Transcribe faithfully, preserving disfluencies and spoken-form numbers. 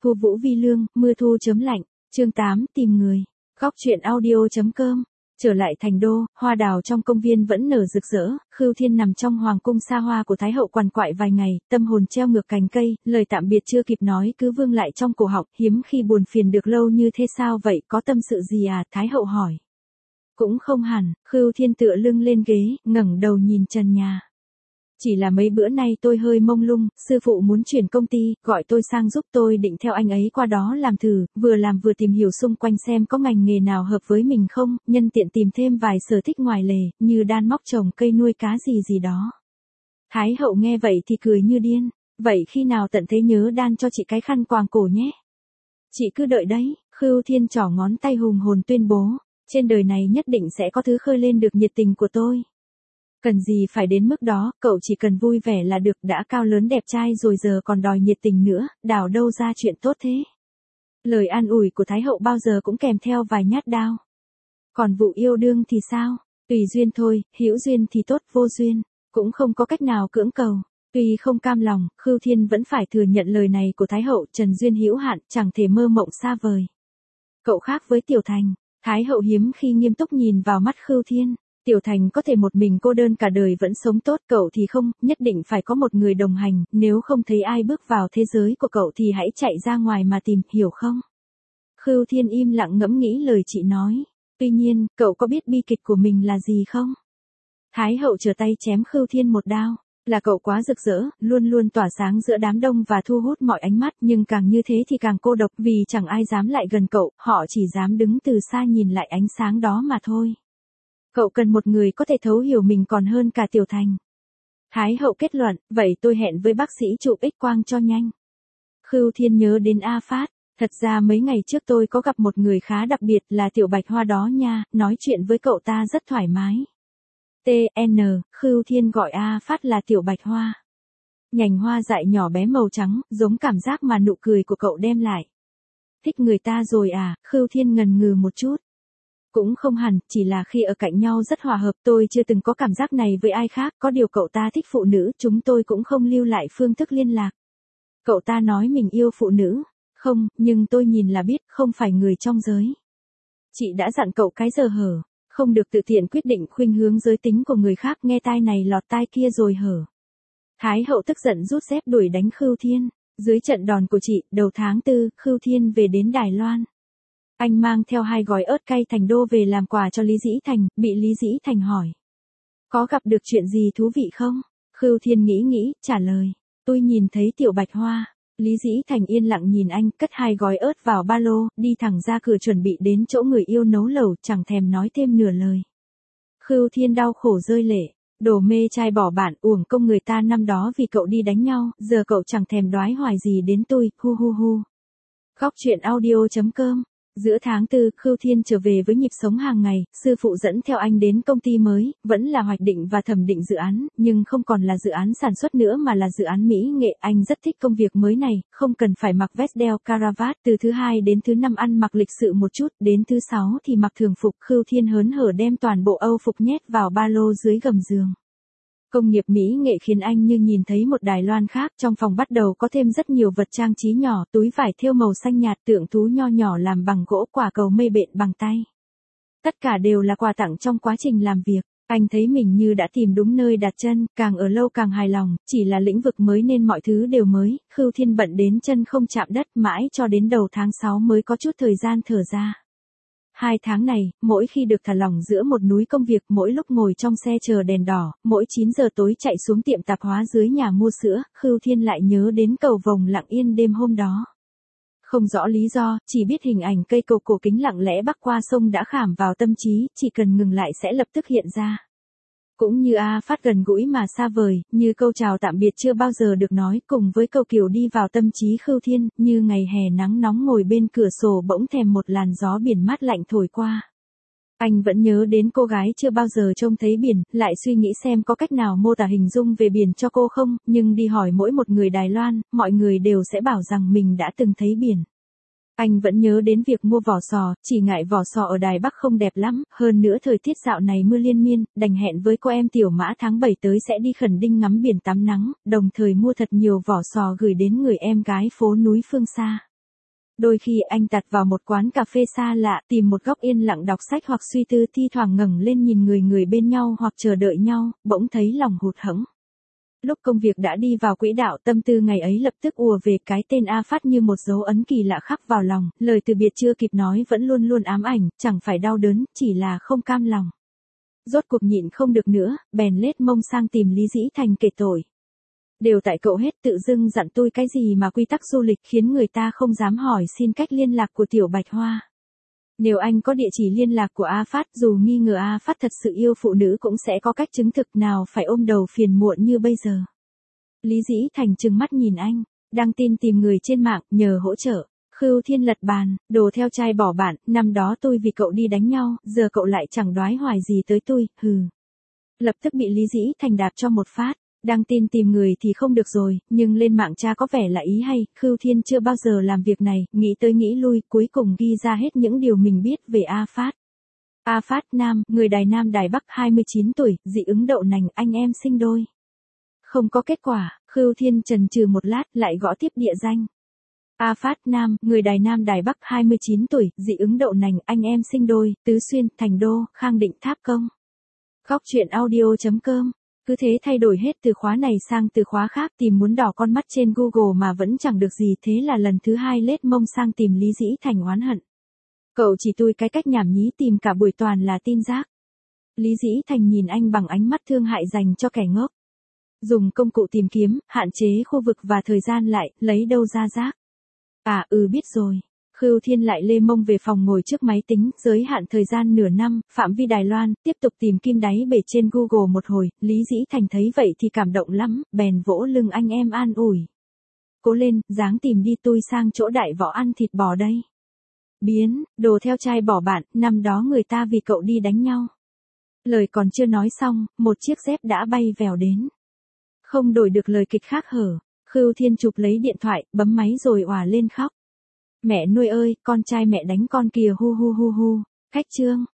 Thu Vũ Vi Lương, mưa thu chớm lạnh, chương tám, tìm người. Góc truyện audio.com. Trở lại thành đô, hoa đào trong công viên vẫn nở rực rỡ, Khưu Thiên nằm trong hoàng cung xa hoa của Thái hậu quằn quại vài ngày, tâm hồn treo ngược cành cây, lời tạm biệt chưa kịp nói cứ vương lại trong cổ họng, hiếm khi buồn phiền được lâu như thế sao vậy, có tâm sự gì à, Thái hậu hỏi. Cũng không hẳn, Khưu Thiên tựa lưng lên ghế, ngẩng đầu nhìn trần nhà. Chỉ là mấy bữa nay tôi hơi mông lung, sư phụ muốn chuyển công ty, gọi tôi sang giúp tôi định theo anh ấy qua đó làm thử, vừa làm vừa tìm hiểu xung quanh xem có ngành nghề nào hợp với mình không, nhân tiện tìm thêm vài sở thích ngoài lề, như đan móc trồng cây nuôi cá gì gì đó. Thái hậu nghe vậy thì cười như điên, vậy khi nào tận thế nhớ đan cho chị cái khăn quàng cổ nhé. Chị cứ đợi đấy, Khưu Thiên trỏ ngón tay hùng hồn tuyên bố, trên đời này nhất định sẽ có thứ khơi lên được nhiệt tình của tôi. Cần gì phải đến mức đó, cậu chỉ cần vui vẻ là được, đã cao lớn đẹp trai rồi giờ còn đòi nhiệt tình nữa, đào đâu ra chuyện tốt thế. Lời an ủi của Thái hậu bao giờ cũng kèm theo vài nhát đao. Còn vụ yêu đương thì sao? Tùy duyên thôi, hữu duyên thì tốt, vô duyên, cũng không có cách nào cưỡng cầu. Tuy không cam lòng, Khưu Thiên vẫn phải thừa nhận lời này của Thái hậu, trần duyên hữu hạn, chẳng thể mơ mộng xa vời. Cậu khác với Tiểu Thành, Thái hậu hiếm khi nghiêm túc nhìn vào mắt Khưu Thiên. Tiểu Thành có thể một mình cô đơn cả đời vẫn sống tốt, cậu thì không, nhất định phải có một người đồng hành, nếu không thấy ai bước vào thế giới của cậu thì hãy chạy ra ngoài mà tìm, hiểu không? Khưu Thiên im lặng ngẫm nghĩ lời chị nói. Tuy nhiên, cậu có biết bi kịch của mình là gì không? Thái hậu trở tay chém Khưu Thiên một đao. Là cậu quá rực rỡ, luôn luôn tỏa sáng giữa đám đông và thu hút mọi ánh mắt, nhưng càng như thế thì càng cô độc, vì chẳng ai dám lại gần cậu, họ chỉ dám đứng từ xa nhìn lại ánh sáng đó mà thôi. Cậu cần một người có thể thấu hiểu mình còn hơn cả Tiểu Thành. Thái hậu kết luận, vậy tôi hẹn với bác sĩ chụp X-quang cho nhanh. Khưu Thiên nhớ đến A Phát, thật ra mấy ngày trước tôi có gặp một người khá đặc biệt là Tiểu Bạch Hoa đó nha, nói chuyện với cậu ta rất thoải mái. tê en, Khưu Thiên gọi A Phát là Tiểu Bạch Hoa. Nhành hoa dại nhỏ bé màu trắng, giống cảm giác mà nụ cười của cậu đem lại. Thích người ta rồi à, Khưu Thiên ngần ngừ một chút. Cũng không hẳn, chỉ là khi ở cạnh nhau rất hòa hợp, tôi chưa từng có cảm giác này với ai khác, có điều cậu ta thích phụ nữ, chúng tôi cũng không lưu lại phương thức liên lạc. Cậu ta nói mình yêu phụ nữ, không, nhưng tôi nhìn là biết, không phải người trong giới. Chị đã dặn cậu cái giờ hở, không được tự tiện quyết định khuynh hướng giới tính của người khác, nghe tai này lọt tai kia rồi hở. Thái hậu tức giận rút dép đuổi đánh Khưu Thiên, dưới trận đòn của chị, đầu tháng tư, Khưu Thiên về đến Đài Loan. Anh mang theo hai gói ớt cay thành đô về làm quà cho Lý Dĩ Thành, bị Lý Dĩ Thành hỏi. Có gặp được chuyện gì thú vị không? Khưu Thiên nghĩ nghĩ, trả lời. Tôi nhìn thấy Tiểu Bạch Hoa. Lý Dĩ Thành yên lặng nhìn anh, cất hai gói ớt vào ba lô, đi thẳng ra cửa chuẩn bị đến chỗ người yêu nấu lẩu, chẳng thèm nói thêm nửa lời. Khưu Thiên đau khổ rơi lệ. Đồ mê trai bỏ bạn, uổng công người ta năm đó vì cậu đi đánh nhau, giờ cậu chẳng thèm đoái hoài gì đến tôi, hu hu hu. Góc truyện audio.com. Giữa tháng tư, Khưu Thiên trở về với nhịp sống hàng ngày, sư phụ dẫn theo anh đến công ty mới, vẫn là hoạch định và thẩm định dự án, nhưng không còn là dự án sản xuất nữa mà là dự án mỹ nghệ. Anh rất thích công việc mới này, không cần phải mặc vest đeo caravat, từ thứ hai đến thứ năm ăn mặc lịch sự một chút, đến thứ sáu thì mặc thường phục. Khưu Thiên hớn hở đem toàn bộ âu phục nhét vào ba lô dưới gầm giường. Công nghiệp mỹ nghệ khiến anh như nhìn thấy một Đài Loan khác, trong phòng bắt đầu có thêm rất nhiều vật trang trí nhỏ, túi vải thêu màu xanh nhạt, tượng thú nho nhỏ làm bằng gỗ, quả cầu mây bện bằng tay. Tất cả đều là quà tặng trong quá trình làm việc. Anh thấy mình như đã tìm đúng nơi đặt chân, càng ở lâu càng hài lòng, chỉ là lĩnh vực mới nên mọi thứ đều mới. Khưu Thiên bận đến chân không chạm đất, mãi cho đến đầu tháng sáu mới có chút thời gian thở ra. Hai tháng này, mỗi khi được thả lỏng giữa một núi công việc, mỗi lúc ngồi trong xe chờ đèn đỏ, mỗi chín giờ tối chạy xuống tiệm tạp hóa dưới nhà mua sữa, Khưu Thiên lại nhớ đến cầu vồng lặng yên đêm hôm đó. Không rõ lý do, chỉ biết hình ảnh cây cầu cổ kính lặng lẽ bắc qua sông đã khảm vào tâm trí, chỉ cần ngừng lại sẽ lập tức hiện ra. Cũng như A Phát gần gũi mà xa vời, như câu chào tạm biệt chưa bao giờ được nói, cùng với câu kiều đi vào tâm trí Khưu Thiên, như ngày hè nắng nóng ngồi bên cửa sổ bỗng thèm một làn gió biển mát lạnh thổi qua. Anh vẫn nhớ đến cô gái chưa bao giờ trông thấy biển, lại suy nghĩ xem có cách nào mô tả hình dung về biển cho cô không, nhưng đi hỏi mỗi một người Đài Loan, mọi người đều sẽ bảo rằng mình đã từng thấy biển. Anh vẫn nhớ đến việc mua vỏ sò, chỉ ngại vỏ sò ở Đài Bắc không đẹp lắm, hơn nữa thời tiết dạo này mưa liên miên, đành hẹn với cô em Tiểu Mã tháng bảy tới sẽ đi Khẩn Đinh ngắm biển tắm nắng, đồng thời mua thật nhiều vỏ sò gửi đến người em gái phố núi phương xa. Đôi khi anh tạt vào một quán cà phê xa lạ, tìm một góc yên lặng đọc sách hoặc suy tư, thi thoảng ngẩng lên nhìn người người bên nhau hoặc chờ đợi nhau, bỗng thấy lòng hụt hẫng. Lúc công việc đã đi vào quỹ đạo, tâm tư ngày ấy lập tức ùa về, cái tên A Phát như một dấu ấn kỳ lạ khắc vào lòng, lời từ biệt chưa kịp nói vẫn luôn luôn ám ảnh, chẳng phải đau đớn, chỉ là không cam lòng. Rốt cuộc nhịn không được nữa, bèn lết mông sang tìm Lý Dĩ Thành kể tội. Đều tại cậu hết, tự dưng dặn tôi cái gì mà quy tắc du lịch khiến người ta không dám hỏi xin cách liên lạc của Tiểu Bạch Hoa. Nếu anh có địa chỉ liên lạc của A Phát, dù nghi ngờ A Phát thật sự yêu phụ nữ cũng sẽ có cách chứng thực, nào phải ôm đầu phiền muộn như bây giờ. Lý Dĩ Thành trừng mắt nhìn anh, đăng tin tìm người trên mạng, nhờ hỗ trợ. Khưu Thiên lật bàn, đồ theo trai bỏ bạn, năm đó tôi vì cậu đi đánh nhau, giờ cậu lại chẳng đoái hoài gì tới tôi, hừ. Lập tức bị Lý Dĩ Thành đạp cho một phát. Đăng tin tìm người thì không được rồi, nhưng lên mạng tra có vẻ là ý hay, Khưu Thiên chưa bao giờ làm việc này, nghĩ tới nghĩ lui, cuối cùng ghi ra hết những điều mình biết về A Phát. A Phát nam, người Đài Nam Đài Bắc, hai mươi chín tuổi, dị ứng đậu nành, anh em sinh đôi. Không có kết quả, Khưu Thiên chần chừ một lát, lại gõ tiếp địa danh. A Phát nam, người Đài Nam Đài Bắc, hai mươi chín tuổi, dị ứng đậu nành, anh em sinh đôi, Tứ Xuyên, Thành Đô, Khang Định, Tháp Công. Góc truyện audio chấm com. Cứ thế thay đổi hết từ khóa này sang từ khóa khác, tìm muốn đỏ con mắt trên Google mà vẫn chẳng được gì, thế là lần thứ hai lết mông sang tìm Lý Dĩ Thành oán hận. Cậu chỉ tui cái cách nhảm nhí tìm cả buổi toàn là tin rác. Lý Dĩ Thành nhìn anh bằng ánh mắt thương hại dành cho kẻ ngốc. Dùng công cụ tìm kiếm, hạn chế khu vực và thời gian lại, lấy đâu ra rác. À ừ biết rồi. Khưu Thiên lại lê mông về phòng ngồi trước máy tính, giới hạn thời gian nửa năm, phạm vi Đài Loan, tiếp tục tìm kim đáy bể trên Google một hồi, Lý Dĩ Thành thấy vậy thì cảm động lắm, bèn vỗ lưng anh em an ủi. Cố lên, ráng tìm đi, tôi sang chỗ đại võ ăn thịt bò đây. Biến, đồ theo trai bỏ bạn, năm đó người ta vì cậu đi đánh nhau. Lời còn chưa nói xong, một chiếc dép đã bay vèo đến. Không đổi được lời kịch khác hở, Khưu Thiên chụp lấy điện thoại, bấm máy rồi òa lên khóc. Mẹ nuôi ơi, con trai mẹ đánh con kìa, hu hu hu hu. Khách chương.